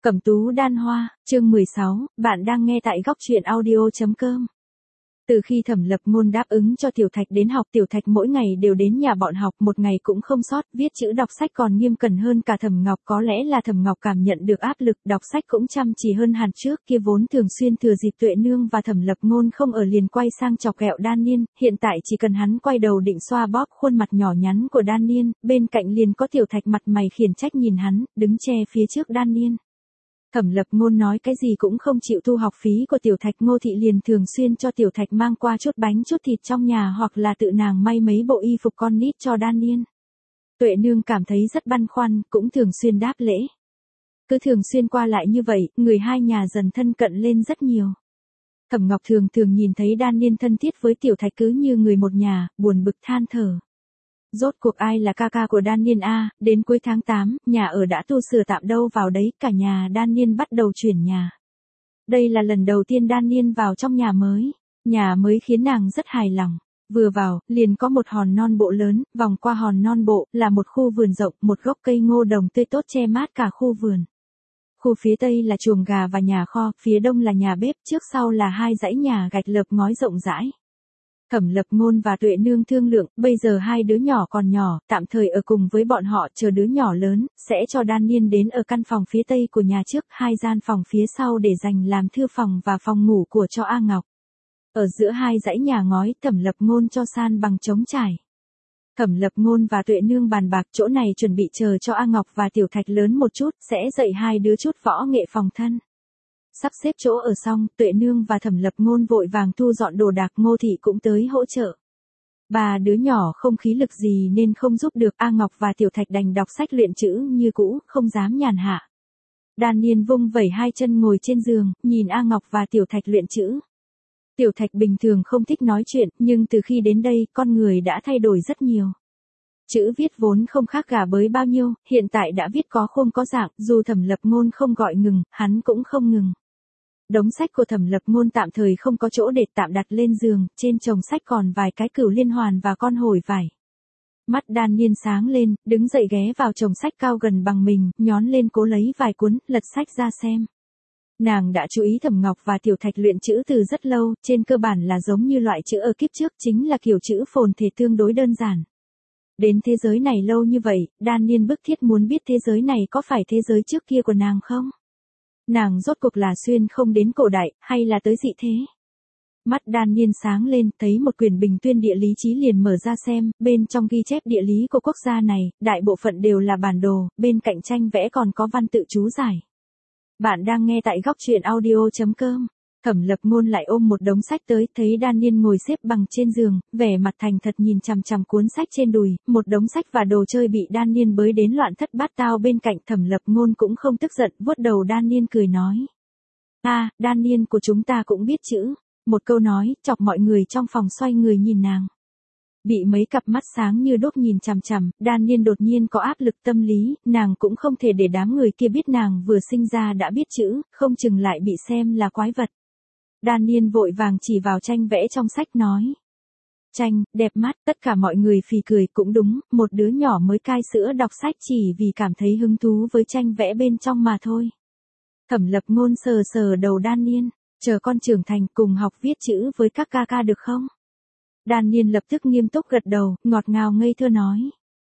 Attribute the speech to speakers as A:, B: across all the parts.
A: Cẩm tú đan hoa, chương 16, bạn đang nghe tại góc truyện audio.com. Từ khi Thẩm Lập Ngôn đáp ứng cho Tiểu Thạch đến học, Tiểu Thạch mỗi ngày đều đến nhà bọn học, một ngày cũng không sót, viết chữ đọc sách còn nghiêm cẩn hơn cả Thẩm Ngọc, có lẽ là Thẩm Ngọc cảm nhận được áp lực, đọc sách cũng chăm chỉ hơn hẳn trước kia, vốn thường xuyên thừa dịp Tuệ Nương và Thẩm Lập Ngôn không ở liền quay sang chọc ghẹo Đan Niên, hiện tại chỉ cần hắn quay đầu định xoa bóp khuôn mặt nhỏ nhắn của Đan Niên, bên cạnh liền có Tiểu Thạch mặt mày khiển trách nhìn hắn, đứng che phía trước Đan Niên. Thẩm Lập Ngôn nói cái gì cũng không chịu thu học phí của Tiểu Thạch, Ngô Thị liền thường xuyên cho Tiểu Thạch mang qua chút bánh chút thịt trong nhà hoặc là tự nàng may mấy bộ y phục con nít cho Đan Niên. Tuệ Nương cảm thấy rất băn khoăn, cũng thường xuyên đáp lễ. Cứ thường xuyên qua lại như vậy, người hai nhà dần thân cận lên rất nhiều. Thẩm Ngọc thường thường nhìn thấy Đan Niên thân thiết với Tiểu Thạch cứ như người một nhà, buồn bực than thở. Rốt cuộc ai là ca ca của Đan Niên a? Đến cuối tháng 8, nhà ở đã tu sửa tạm đâu vào đấy, cả nhà Đan Niên bắt đầu chuyển nhà. Đây là lần đầu tiên Đan Niên vào trong nhà mới khiến nàng rất hài lòng. Vừa vào, liền có một hòn non bộ lớn, vòng qua hòn non bộ, là một khu vườn rộng, một gốc cây ngô đồng tươi tốt che mát cả khu vườn. Khu phía tây là chuồng gà và nhà kho, phía đông là nhà bếp, trước sau là hai dãy nhà gạch lợp ngói rộng rãi. Thẩm Lập Ngôn và Tuệ Nương thương lượng, bây giờ hai đứa nhỏ còn nhỏ, tạm thời ở cùng với bọn họ, chờ đứa nhỏ lớn, sẽ cho Đan Niên đến ở căn phòng phía tây của nhà trước, hai gian phòng phía sau để dành làm thư phòng và phòng ngủ của cho A Ngọc. Ở giữa hai dãy nhà ngói, Thẩm Lập Ngôn cho san bằng trống trải. Thẩm Lập Ngôn và Tuệ Nương bàn bạc, chỗ này chuẩn bị chờ cho A Ngọc và Tiểu Thạch lớn một chút, sẽ dạy hai đứa chút võ nghệ phòng thân. Sắp xếp chỗ ở xong, Tuệ Nương và Thẩm Lập Ngôn vội vàng thu dọn đồ đạc, Ngô Thị cũng tới hỗ trợ. Ba đứa nhỏ không khí lực gì nên không giúp được, A Ngọc và Tiểu Thạch đành đọc sách luyện chữ như cũ, không dám nhàn hạ. Đan Niên vung vẩy hai chân ngồi trên giường, nhìn A Ngọc và Tiểu Thạch luyện chữ. Tiểu Thạch bình thường không thích nói chuyện, nhưng từ khi đến đây, con người đã thay đổi rất nhiều. Chữ viết vốn không khác gà bới bao nhiêu, hiện tại đã viết có khuôn có dạng, dù Thẩm Lập Ngôn không gọi ngừng, hắn cũng không ngừng. Đống sách của Thẩm Lập Ngôn tạm thời không có chỗ để tạm đặt lên giường, trên chồng sách còn vài cái cửu liên hoàn và con hổi vải. Mắt Đan Niên sáng lên, đứng dậy ghé vào chồng sách cao gần bằng mình, nhón lên cố lấy vài cuốn, lật sách ra xem. Nàng đã chú ý Thẩm Ngọc và Tiểu Thạch luyện chữ từ rất lâu, trên cơ bản là giống như loại chữ ở kiếp trước, chính là kiểu chữ phồn thể tương đối đơn giản. Đến thế giới này lâu như vậy, Đan Niên bức thiết muốn biết thế giới này có phải thế giới trước kia của nàng không? Nàng rốt cuộc là xuyên không đến cổ đại, hay là tới dị thế? Mắt Đan Niên sáng lên, thấy một quyển bình tuyên địa lý chí liền mở ra xem, bên trong ghi chép địa lý của quốc gia này, đại bộ phận đều là bản đồ, bên cạnh tranh vẽ còn có văn tự chú giải. Bạn đang nghe tại góc truyện audio.com. Thẩm Lập Ngôn lại ôm một đống sách tới, thấy Đan Niên ngồi xếp bằng trên giường, vẻ mặt thành thật nhìn chằm chằm cuốn sách trên đùi, một đống sách và đồ chơi bị Đan Niên bới đến loạn thất bát tao bên cạnh. Thẩm Lập Ngôn cũng không tức giận, vuốt đầu Đan Niên cười nói. Đan Niên của chúng ta cũng biết chữ. Một câu nói, chọc mọi người trong phòng xoay người nhìn nàng. Bị mấy cặp mắt sáng như đốt nhìn chằm chằm, Đan Niên đột nhiên có áp lực tâm lý, nàng cũng không thể để đám người kia biết nàng vừa sinh ra đã biết chữ, không chừng lại bị xem là quái vật. Đan Niên vội vàng chỉ vào tranh vẽ trong sách nói. Tranh, đẹp mắt, tất cả mọi người phì cười, cũng đúng, một đứa nhỏ mới cai sữa đọc sách chỉ vì cảm thấy hứng thú với tranh vẽ bên trong mà thôi. Thẩm Lập Ngôn sờ sờ đầu Đan Niên, chờ con trưởng thành cùng học viết chữ với các ca ca được không? Đan Niên lập tức nghiêm túc gật đầu, ngọt ngào ngây thơ nói.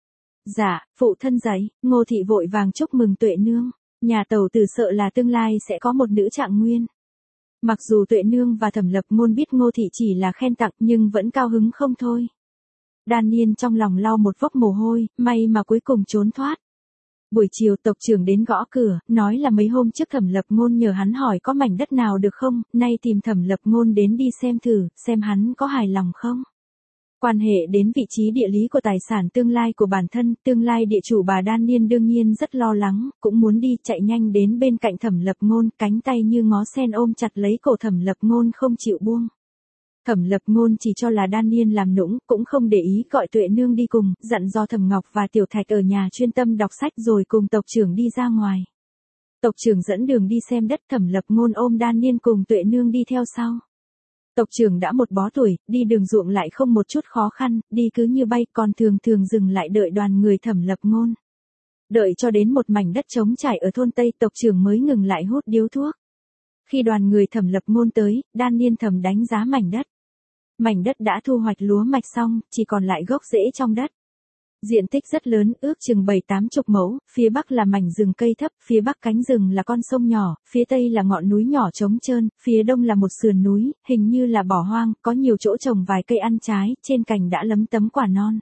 A: Dạ, phụ thân dạy. Ngô Thị vội vàng chúc mừng Tuệ Nương, nhà tẩu tử sợ là tương lai sẽ có một nữ trạng nguyên. Mặc dù Tuệ Nương và Thẩm Lập Ngôn biết Ngô Thị chỉ là khen tặng nhưng vẫn cao hứng không thôi. Đan Niên trong lòng lau một vốc mồ hôi, may mà cuối cùng trốn thoát. Buổi chiều tộc trưởng đến gõ cửa, nói là mấy hôm trước Thẩm Lập Ngôn nhờ hắn hỏi có mảnh đất nào được không, nay tìm Thẩm Lập Ngôn đến đi xem thử, xem hắn có hài lòng không. Quan hệ đến vị trí địa lý của tài sản tương lai của bản thân, tương lai địa chủ bà Đan Niên đương nhiên rất lo lắng, cũng muốn đi, chạy nhanh đến bên cạnh Thẩm Lập Ngôn, cánh tay như ngó sen ôm chặt lấy cổ Thẩm Lập Ngôn không chịu buông. Thẩm Lập Ngôn chỉ cho là Đan Niên làm nũng, cũng không để ý, gọi Tuệ Nương đi cùng, dặn dò Thẩm Ngọc và Tiểu Thạch ở nhà chuyên tâm đọc sách rồi cùng tộc trưởng đi ra ngoài. Tộc trưởng dẫn đường đi xem đất, Thẩm Lập Ngôn ôm Đan Niên cùng Tuệ Nương đi theo sau. Tộc trưởng đã một bó tuổi, đi đường ruộng lại không một chút khó khăn, đi cứ như bay, còn thường thường dừng lại đợi đoàn người Thẩm Lập Ngôn. Đợi cho đến một mảnh đất trống trải ở thôn Tây, tộc trưởng mới ngừng lại hút điếu thuốc. Khi đoàn người Thẩm Lập Ngôn tới, Đan Niên thầm đánh giá mảnh đất. Mảnh đất đã thu hoạch lúa mạch xong, chỉ còn lại gốc rễ trong đất. Diện tích rất lớn, ước chừng 7-80 mẫu, phía bắc là mảnh rừng cây thấp, phía bắc cánh rừng là con sông nhỏ, phía tây là ngọn núi nhỏ trống trơn, phía đông là một sườn núi, hình như là bỏ hoang, có nhiều chỗ trồng vài cây ăn trái, trên cành đã lấm tấm quả non.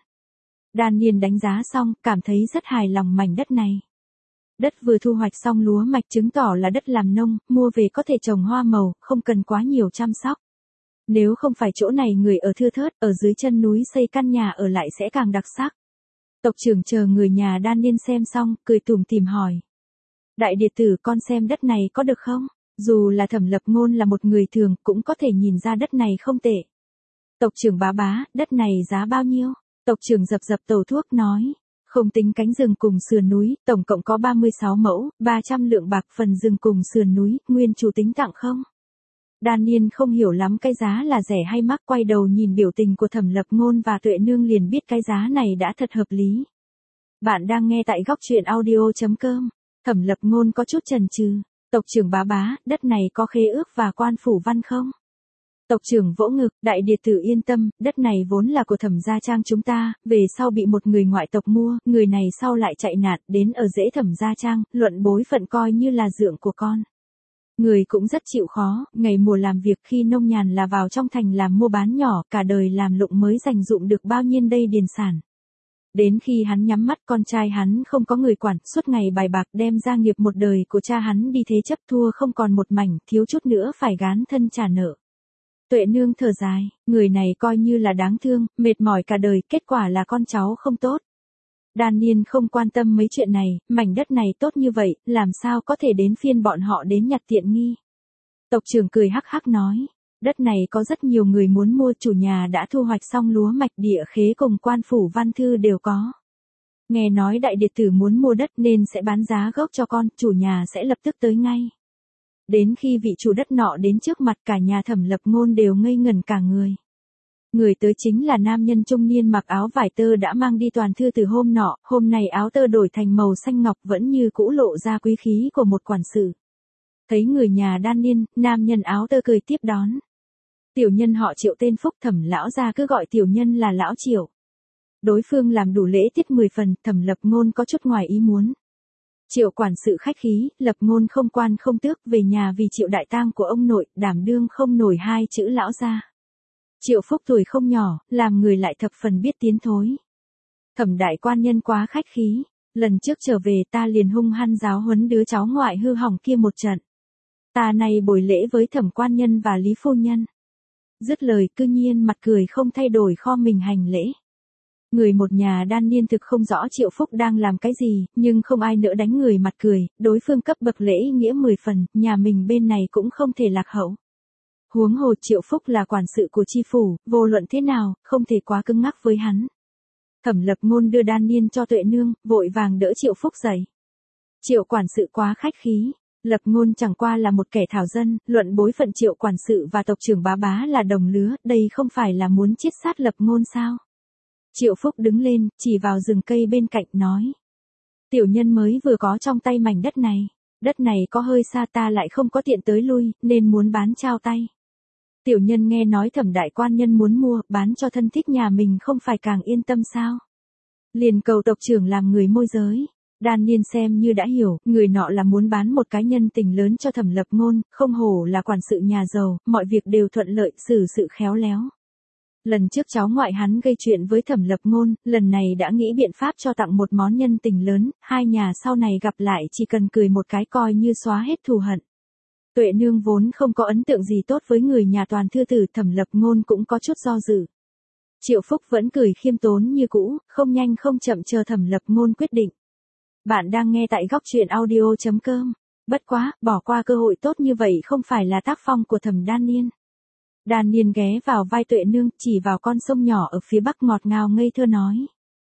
A: Đan Niên đánh giá xong, cảm thấy rất hài lòng mảnh đất này. Đất vừa thu hoạch xong lúa mạch chứng tỏ là đất làm nông, mua về có thể trồng hoa màu, không cần quá nhiều chăm sóc. Nếu không phải chỗ này người ở thưa thớt, ở dưới chân núi xây căn nhà ở lại sẽ càng đặc sắc. Tộc trưởng chờ người nhà Đan Niên xem xong, cười tủm tỉm hỏi. Đại đệ tử, con xem đất này có được không? Dù là Thẩm Lập Ngôn là một người thường, cũng có thể nhìn ra đất này không tệ. Tộc trưởng bá, đất này giá bao nhiêu? Tộc trưởng dập tàu thuốc nói. Không tính cánh rừng cùng sườn núi, tổng cộng có 36 mẫu, 300 lượng bạc. Phần rừng cùng sườn núi, nguyên chủ tính tặng không? Đan Niên không hiểu lắm cái giá là rẻ hay mắc, quay đầu nhìn biểu tình của Thẩm Lập Ngôn và Tuệ Nương liền biết cái giá này đã thật hợp lý. Bạn đang nghe tại góc truyện audio.com. Thẩm Lập Ngôn có chút chần chừ. Tộc trưởng bá, đất này có khế ước và quan phủ văn không? Tộc trưởng vỗ ngực, đại đệ tử yên tâm, đất này vốn là của Thẩm gia Trang chúng ta, về sau bị một người ngoại tộc mua, người này sau lại chạy nạn, đến ở rễ Thẩm gia Trang, luận bối phận coi như là dượng của con. Người cũng rất chịu khó, ngày mùa làm việc khi nông nhàn là vào trong thành làm mua bán nhỏ, cả đời làm lụng mới dành dụm được bao nhiêu đây điền sản. Đến khi hắn nhắm mắt, con trai hắn không có người quản, suốt ngày bài bạc đem gia nghiệp một đời của cha hắn đi thế chấp, thua không còn một mảnh, thiếu chút nữa phải gán thân trả nợ. Tuệ Nương thở dài, người này coi như là đáng thương, mệt mỏi cả đời, kết quả là con cháu không tốt. Đan Niên không quan tâm mấy chuyện này, mảnh đất này tốt như vậy, làm sao có thể đến phiên bọn họ đến nhặt tiện nghi. Tộc trưởng cười hắc hắc nói, đất này có rất nhiều người muốn mua, chủ nhà đã thu hoạch xong lúa mạch, địa khế cùng quan phủ văn thư đều có. Nghe nói đại đệ tử muốn mua đất nên sẽ bán giá gốc cho con, chủ nhà sẽ lập tức tới ngay. Đến khi vị chủ đất nọ đến trước mặt, cả nhà Thẩm Lập Ngôn đều ngây ngẩn cả người. Người tới chính là nam nhân trung niên mặc áo vải tơ đã mang đi toàn thư từ hôm nọ, hôm nay áo tơ đổi thành màu xanh ngọc, vẫn như cũ lộ ra quý khí của một quản sự. Thấy người nhà Đan Niên, nam nhân áo tơ cười tiếp đón. Tiểu nhân họ Triệu tên Phúc, Thẩm lão gia cứ gọi tiểu nhân là lão Triệu. Đối phương làm đủ lễ tiết 10 phần, Thẩm Lập Ngôn có chút ngoài ý muốn. Triệu quản sự khách khí, Lập Ngôn không quan không tước, về nhà vì Triệu đại tang của ông nội, đảm đương không nổi 2 chữ lão gia. Triệu Phúc tuổi không nhỏ, làm người lại thập phần biết tiến thối. Thẩm đại quan nhân quá khách khí, lần trước trở về ta liền hung hăng giáo huấn đứa cháu ngoại hư hỏng kia một trận. Ta này bồi lễ với Thẩm quan nhân và Lý phu nhân. Dứt lời cư nhiên mặt cười không thay đổi kho mình hành lễ. Người một nhà Đan Niên thực không rõ Triệu Phúc đang làm cái gì, nhưng không ai nỡ đánh người mặt cười, đối phương cấp bậc lễ nghĩa 10 phần, nhà mình bên này cũng không thể lạc hậu. Huống hồ Triệu Phúc là quản sự của chi phủ, vô luận thế nào, không thể quá cứng ngắc với hắn. Thẩm Lập Ngôn đưa Đan Niên cho Tuệ Nương, vội vàng đỡ Triệu Phúc dậy. Triệu quản sự quá khách khí, Lập Ngôn chẳng qua là một kẻ thảo dân, luận bối phận Triệu quản sự và tộc trưởng bá là đồng lứa, đây không phải là muốn chiết sát Lập Ngôn sao? Triệu Phúc đứng lên, chỉ vào rừng cây bên cạnh nói. Tiểu nhân mới vừa có trong tay mảnh đất này có hơi xa, ta lại không có tiện tới lui, nên muốn bán trao tay. Tiểu nhân nghe nói Thẩm đại quan nhân muốn mua, bán cho thân thích nhà mình không phải càng yên tâm sao? Liền cầu tộc trưởng làm người môi giới. Đan Niên xem như đã hiểu, người nọ là muốn bán một cái nhân tình lớn cho Thẩm Lập Ngôn, không hổ là quản sự nhà giàu, mọi việc đều thuận lợi, xử sự khéo léo. Lần trước cháu ngoại hắn gây chuyện với Thẩm Lập Ngôn, lần này đã nghĩ biện pháp cho tặng một món nhân tình lớn, hai nhà sau này gặp lại chỉ cần cười một cái coi như xóa hết thù hận. Tuệ Nương vốn không có ấn tượng gì tốt với người nhà toàn thư tử, Thẩm Lập Ngôn cũng có chút do dự. Triệu Phúc vẫn cười khiêm tốn như cũ, không nhanh không chậm chờ Thẩm Lập Ngôn quyết định. Bạn đang nghe tại góc truyện audio.com. Bất quá, bỏ qua cơ hội tốt như vậy không phải là tác phong của Thẩm Đan Niên. Đan Niên ghé vào vai Tuệ Nương, chỉ vào con sông nhỏ ở phía bắc ngọt ngào ngây thơ nói.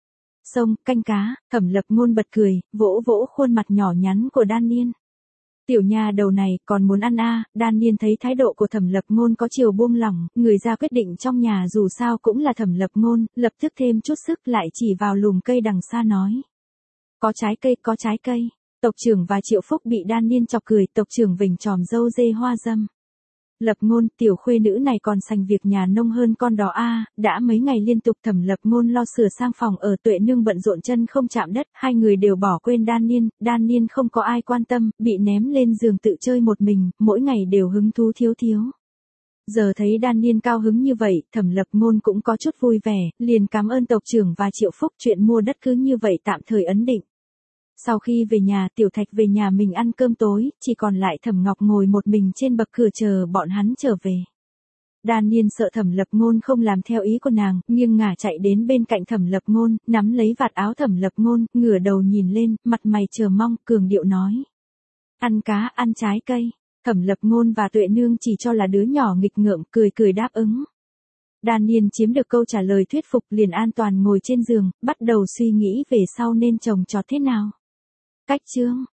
A: Sông, canh cá. Thẩm Lập Ngôn bật cười, vỗ vỗ khuôn mặt nhỏ nhắn của Đan Niên. Tiểu nha đầu này, còn muốn ăn à? Đan Niên thấy thái độ của Thẩm Lập Ngôn có chiều buông lỏng, người ra quyết định trong nhà dù sao cũng là Thẩm Lập Ngôn, lập tức thêm chút sức lại chỉ vào lùm cây đằng xa nói. Có trái cây. Tộc trưởng và Triệu Phúc bị Đan Niên chọc cười, tộc trưởng vểnh tròm râu dê hoa dâm. Lập Ngôn, tiểu khuê nữ này còn sành việc nhà nông hơn con đó a. Đã mấy ngày liên tục Thẩm Lập Ngôn lo sửa sang phòng ở, Tuệ Nương bận rộn chân không chạm đất, hai người đều bỏ quên Đan Niên không có ai quan tâm, bị ném lên giường tự chơi một mình, mỗi ngày đều hứng thú thiếu. Giờ thấy Đan Niên cao hứng như vậy, Thẩm Lập Ngôn cũng có chút vui vẻ, liền cảm ơn tộc trưởng và Triệu Phúc, chuyện mua đất cứ như vậy tạm thời ấn định. Sau khi về nhà, Tiểu Thạch về nhà mình ăn cơm tối, chỉ còn lại Thẩm Ngọc ngồi một mình trên bậc cửa chờ bọn hắn trở về. Đan Niên sợ Thẩm Lập Ngôn không làm theo ý của nàng, nghiêng ngả chạy đến bên cạnh Thẩm Lập Ngôn, nắm lấy vạt áo Thẩm Lập Ngôn, ngửa đầu nhìn lên, mặt mày chờ mong, cường điệu nói. Ăn cá, ăn trái cây. Thẩm Lập Ngôn và Tuệ Nương chỉ cho là đứa nhỏ nghịch ngợm, cười đáp ứng. Đan Niên chiếm được câu trả lời thuyết phục, liền an toàn ngồi trên giường, bắt đầu suy nghĩ về sau nên trồng trọt thế nào. Cách chương